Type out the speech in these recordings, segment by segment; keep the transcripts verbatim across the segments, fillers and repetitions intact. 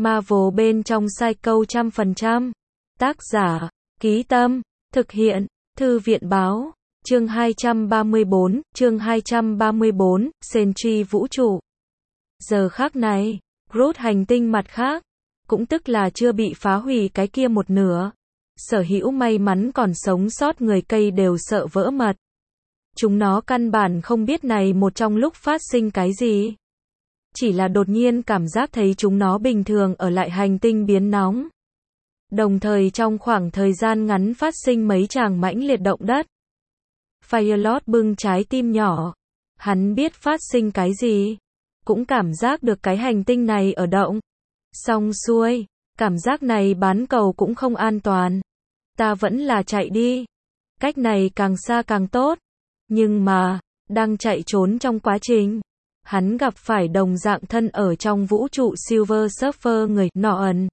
Marvel bên trong Psycho trăm phần trăm. Tác giả, Ký Tâm, thực hiện, Thư viện Báo, chương hai trăm ba mươi bốn, chương hai trăm ba mươi bốn, Sentry vũ trụ. Giờ khắc này, Groot hành tinh mặt khác, cũng tức là chưa bị phá hủy cái kia một nửa. Sở hữu may mắn còn sống sót người cây đều sợ vỡ mật. Chúng nó căn bản không biết này một trong lúc phát sinh cái gì. Chỉ là đột nhiên cảm giác thấy chúng nó bình thường ở lại hành tinh biến nóng. Đồng thời trong khoảng thời gian ngắn phát sinh mấy tràng mãnh liệt động đất. Firelord bưng trái tim nhỏ. Hắn biết phát sinh cái gì. Cũng cảm giác được cái hành tinh này ở động. Xong xuôi, cảm giác này bán cầu cũng không an toàn. Ta vẫn là chạy đi. Cách này càng xa càng tốt. Nhưng mà, đang chạy trốn trong quá trình, hắn gặp phải đồng dạng thân ở trong vũ trụ Silver Surfer người nọ ẩn.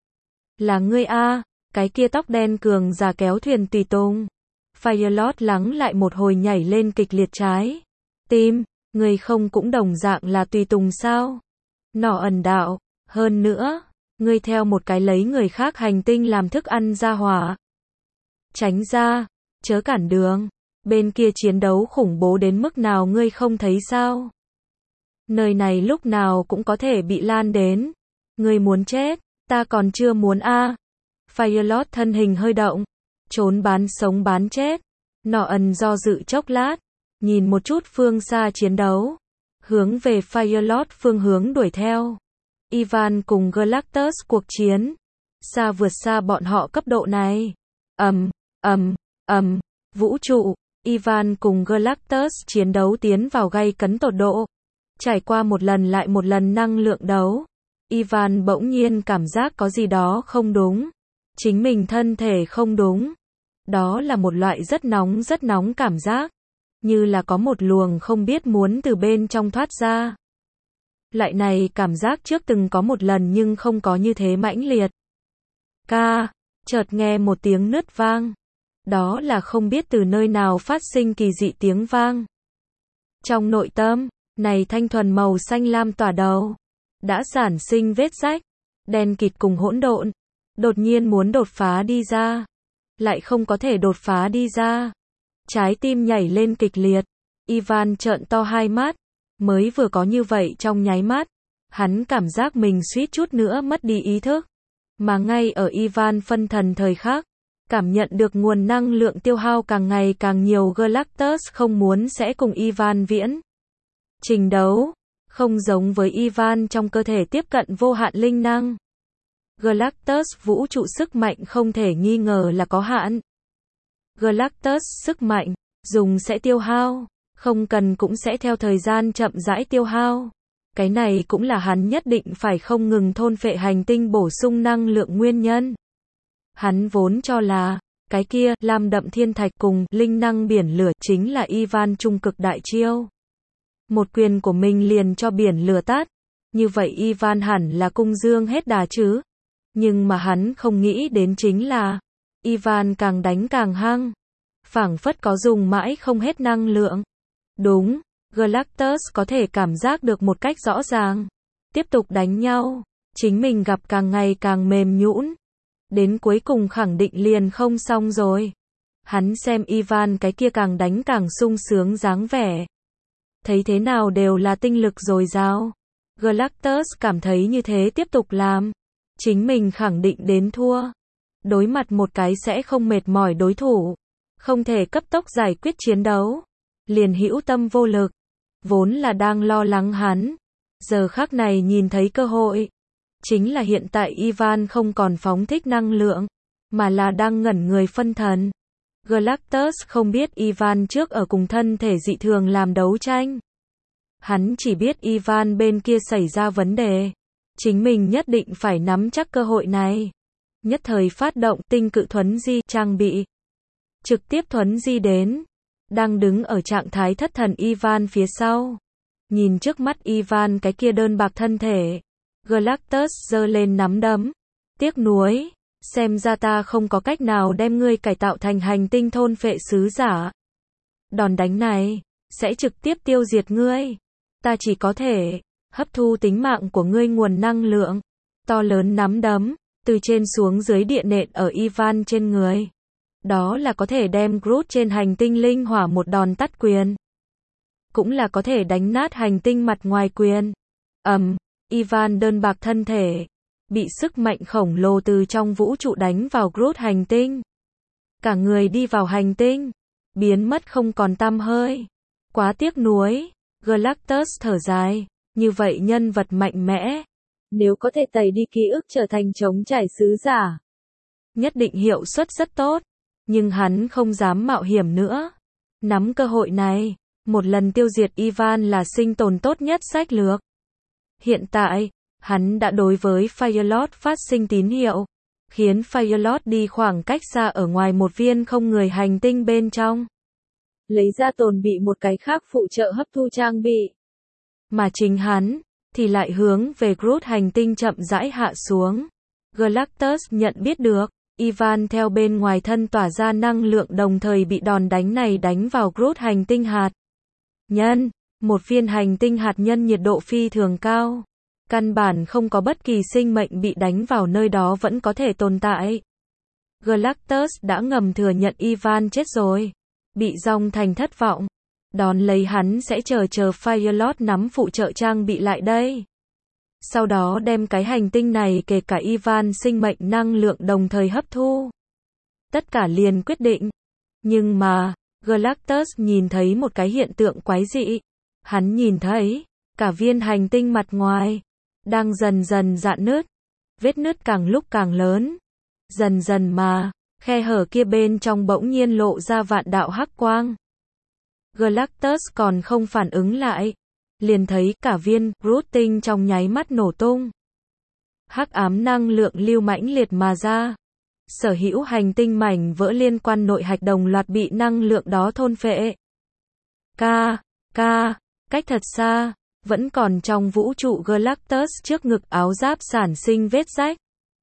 Là ngươi a, cái kia tóc đen cường già kéo thuyền tùy tùng. Firelord lắng lại một hồi nhảy lên kịch liệt trái tim, ngươi không cũng đồng dạng là tùy tùng sao? Nọ ẩn đạo, hơn nữa, ngươi theo một cái lấy người khác hành tinh làm thức ăn ra hỏa. Tránh ra, chớ cản đường, bên kia chiến đấu khủng bố đến mức nào ngươi không thấy sao? Nơi này lúc nào cũng có thể bị lan đến. Ngươi muốn chết, ta còn chưa muốn a. À. Firelord thân hình hơi động, trốn bán sống bán chết. Nọ ẩn do dự chốc lát, nhìn một chút phương xa chiến đấu, hướng về Firelord phương hướng đuổi theo. Ivan cùng Galactus cuộc chiến, xa vượt xa bọn họ cấp độ này. Ầm, ầm, ầm, vũ trụ, Ivan cùng Galactus chiến đấu tiến vào gay cấn tột độ. Trải qua một lần lại một lần năng lượng đấu, Ivan bỗng nhiên cảm giác có gì đó không đúng. Chính mình thân thể không đúng. Đó là một loại rất nóng rất nóng cảm giác. Như là có một luồng không biết muốn từ bên trong thoát ra. Loại này cảm giác trước từng có một lần nhưng không có như thế mãnh liệt. Ca, chợt nghe một tiếng nứt vang. Đó là không biết từ nơi nào phát sinh kỳ dị tiếng vang. Trong nội tâm, này thanh thuần màu xanh lam tỏa đầu, đã sản sinh vết rách, đen kịt cùng hỗn độn, đột nhiên muốn đột phá đi ra, lại không có thể đột phá đi ra. Trái tim nhảy lên kịch liệt, Ivan trợn to hai mắt, mới vừa có như vậy trong nháy mắt, hắn cảm giác mình suýt chút nữa mất đi ý thức, mà ngay ở Ivan phân thần thời khắc, cảm nhận được nguồn năng lượng tiêu hao càng ngày càng nhiều. Galactus không muốn sẽ cùng Ivan viễn trình đấu, không giống với Ivan trong cơ thể tiếp cận vô hạn linh năng. Galactus vũ trụ sức mạnh không thể nghi ngờ là có hạn. Galactus sức mạnh, dùng sẽ tiêu hao, không cần cũng sẽ theo thời gian chậm rãi tiêu hao. Cái này cũng là hắn nhất định phải không ngừng thôn phệ hành tinh bổ sung năng lượng nguyên nhân. Hắn vốn cho là, cái kia, lam đậm thiên thạch cùng, linh năng biển lửa, chính là Ivan trung cực đại chiêu. Một quyền của mình liền cho biển lửa tát. Như vậy Ivan hẳn là cung dương hết đà chứ. Nhưng mà hắn không nghĩ đến chính là, Ivan càng đánh càng hăng. Phảng phất có dùng mãi không hết năng lượng. Đúng, Galactus có thể cảm giác được một cách rõ ràng. Tiếp tục đánh nhau, chính mình gặp càng ngày càng mềm nhũn. Đến cuối cùng khẳng định liền không xong rồi. Hắn xem Ivan cái kia càng đánh càng sung sướng dáng vẻ. Thấy thế nào đều là tinh lực dồi dào. Galactus cảm thấy như thế tiếp tục làm, chính mình khẳng định đến thua. Đối mặt một cái sẽ không mệt mỏi đối thủ, không thể cấp tốc giải quyết chiến đấu, liền hữu tâm vô lực. Vốn là đang lo lắng hắn, giờ khắc này nhìn thấy cơ hội. Chính là hiện tại Ivan không còn phóng thích năng lượng, mà là đang ngẩn người phân thần. Galactus không biết Ivan trước ở cùng thân thể dị thường làm đấu tranh. Hắn chỉ biết Ivan bên kia xảy ra vấn đề. Chính mình nhất định phải nắm chắc cơ hội này. Nhất thời phát động tinh cự thuấn di trang bị. Trực tiếp thuấn di đến. Đang đứng ở trạng thái thất thần Ivan phía sau. Nhìn trước mắt Ivan cái kia đơn bạc thân thể. Galactus giơ lên nắm đấm. Tiếc nuối. Xem ra ta không có cách nào đem ngươi cải tạo thành hành tinh thôn phệ sứ giả. Đòn đánh này, sẽ trực tiếp tiêu diệt ngươi. Ta chỉ có thể hấp thu tính mạng của ngươi nguồn năng lượng. to lớn nắm đấm, từ trên xuống dưới địa nện ở Ivan trên người. Đó là có thể đem Groot trên hành tinh linh hỏa một đòn tát quyền. Cũng là có thể đánh nát hành tinh mặt ngoài quyền. ầm, um, Ivan đơn bạc thân thể, bị sức mạnh khổng lồ từ trong vũ trụ đánh vào Groot hành tinh. Cả người đi vào hành tinh, biến mất không còn tăm hơi. Quá tiếc nuối, Galactus thở dài, như vậy nhân vật mạnh mẽ. Nếu có thể tẩy đi ký ức trở thành trống trải sứ giả, nhất định hiệu suất rất tốt. Nhưng hắn không dám mạo hiểm nữa. Nắm cơ hội này, một lần tiêu diệt Ivan là sinh tồn tốt nhất sách lược. Hiện tại, hắn đã đối với Firelord phát sinh tín hiệu, khiến Firelord đi khoảng cách xa ở ngoài một viên không người hành tinh bên trong. Lấy ra tồn bị một cái khác phụ trợ hấp thu trang bị. Mà chính hắn, thì lại hướng về Groot hành tinh chậm rãi hạ xuống. Galactus nhận biết được, Ivan theo bên ngoài thân tỏa ra năng lượng đồng thời bị đòn đánh này đánh vào Groot hành tinh hạt nhân, một viên hành tinh hạt nhân nhiệt độ phi thường cao. Căn bản không có bất kỳ sinh mệnh bị đánh vào nơi đó vẫn có thể tồn tại. Galactus đã ngầm thừa nhận Ivan chết rồi. Bị dòng thành thất vọng. Đón lấy hắn sẽ chờ chờ Firelord nắm phụ trợ trang bị lại đây. Sau đó đem cái hành tinh này kể cả Ivan sinh mệnh năng lượng đồng thời hấp thu. Tất cả liền quyết định. Nhưng mà, Galactus nhìn thấy một cái hiện tượng quái dị. Hắn nhìn thấy, cả viên hành tinh mặt ngoài, đang dần dần rạn nứt. Vết nứt càng lúc càng lớn. Dần dần mà, khe hở kia bên trong bỗng nhiên lộ ra vạn đạo hắc quang. Galactus còn không phản ứng lại. Liền thấy cả viên Groot tinh trong nháy mắt nổ tung. Hắc ám năng lượng lưu mãnh liệt mà ra. Sở hữu hành tinh mảnh vỡ liên quan nội hạch đồng loạt bị năng lượng đó thôn phệ. Ca, ca, cách thật xa, vẫn còn trong vũ trụ Galactus trước ngực áo giáp sản sinh vết rách.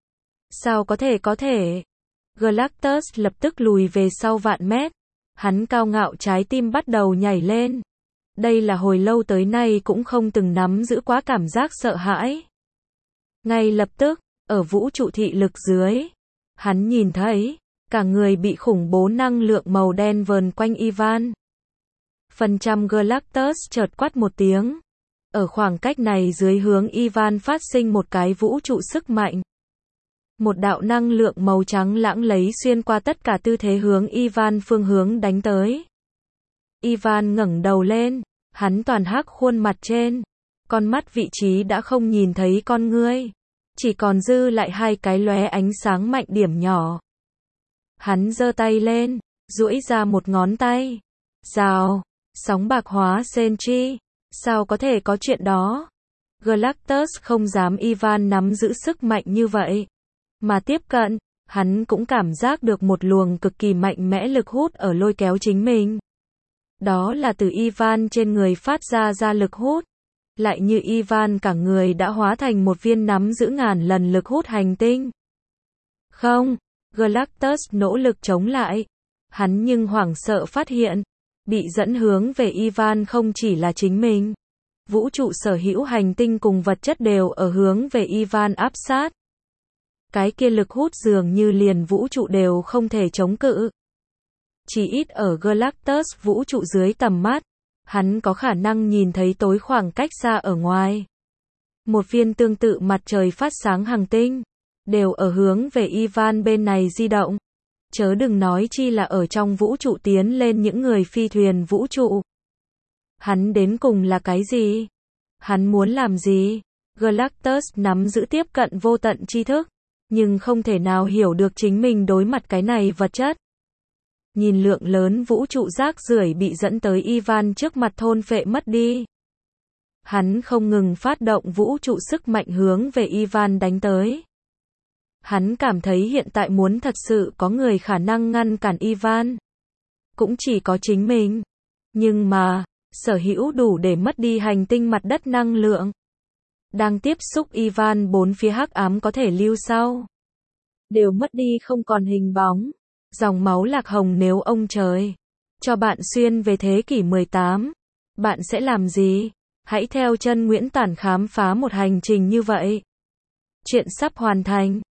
Sao có thể có thể? Galactus lập tức lùi về sau vạn mét. Hắn cao ngạo trái tim bắt đầu nhảy lên. Đây là hồi lâu tới nay cũng không từng nắm giữ quá cảm giác sợ hãi. Ngay lập tức, ở vũ trụ thị lực dưới, hắn nhìn thấy, cả người bị khủng bố năng lượng màu đen vờn quanh Ivan. Phần trăm Galactus chợt quát một tiếng. Ở khoảng cách này dưới hướng Ivan phát sinh một cái vũ trụ sức mạnh. Một đạo năng lượng màu trắng lãng lấy xuyên qua tất cả tư thế hướng Ivan phương hướng đánh tới. Ivan ngẩng đầu lên, hắn toàn hắc khuôn mặt trên, con mắt vị trí đã không nhìn thấy con ngươi, chỉ còn dư lại hai cái lóe ánh sáng mạnh điểm nhỏ. Hắn giơ tay lên, duỗi ra một ngón tay. Rào, sóng bạc hóa Sentry, sao có thể có chuyện đó? Galactus không dám Ivan nắm giữ sức mạnh như vậy, mà tiếp cận, hắn cũng cảm giác được một luồng cực kỳ mạnh mẽ lực hút ở lôi kéo chính mình. Đó là từ Ivan trên người phát ra ra lực hút. Lại như Ivan cả người đã hóa thành một viên nắm giữ ngàn lần lực hút hành tinh. Không, Galactus nỗ lực chống lại. Hắn nhưng hoảng sợ phát hiện, bị dẫn hướng về Ivan không chỉ là chính mình. Vũ trụ sở hữu hành tinh cùng vật chất đều ở hướng về Ivan áp sát. Cái kia lực hút dường như liền vũ trụ đều không thể chống cự. Chỉ ít ở Galactus vũ trụ dưới tầm mắt, hắn có khả năng nhìn thấy tối khoảng cách xa ở ngoài. Một viên tương tự mặt trời phát sáng hành tinh, đều ở hướng về Ivan bên này di động. Chớ đừng nói chi là ở trong vũ trụ tiến lên những người phi thuyền vũ trụ. Hắn đến cùng là cái gì? Hắn muốn làm gì? Galactus nắm giữ tiếp cận vô tận tri thức, nhưng không thể nào hiểu được chính mình đối mặt cái này vật chất. Nhìn lượng lớn vũ trụ rác rưởi bị dẫn tới Ivan trước mặt thôn phệ mất đi. Hắn không ngừng phát động vũ trụ sức mạnh hướng về Ivan đánh tới. Hắn cảm thấy hiện tại muốn thật sự có người khả năng ngăn cản Ivan, cũng chỉ có chính mình. Nhưng mà, sở hữu đủ để mất đi hành tinh mặt đất năng lượng. Đang tiếp xúc Ivan bốn phía hắc ám có thể lưu sau. Đều mất đi không còn hình bóng. Dòng máu lạc hồng nếu ông trời cho bạn xuyên về thế kỷ mười tám, bạn sẽ làm gì? Hãy theo chân Nguyễn Tản khám phá một hành trình như vậy. Chuyện sắp hoàn thành.